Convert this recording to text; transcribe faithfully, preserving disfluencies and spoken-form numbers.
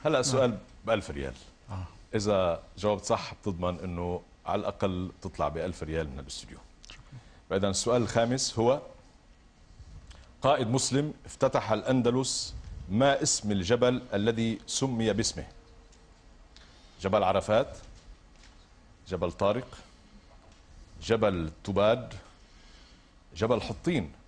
هلا السؤال ب ألف ريال. آه. اذا جاوبت صح بتضمن انه على الاقل تطلع ب ألف ريال من الاستوديو. فاذا السؤال الخامس هو: قائد مسلم افتتح الأندلس، ما اسم الجبل الذي سمي باسمه؟ جبل عرفات، جبل طارق، جبل تباد، جبل حطين.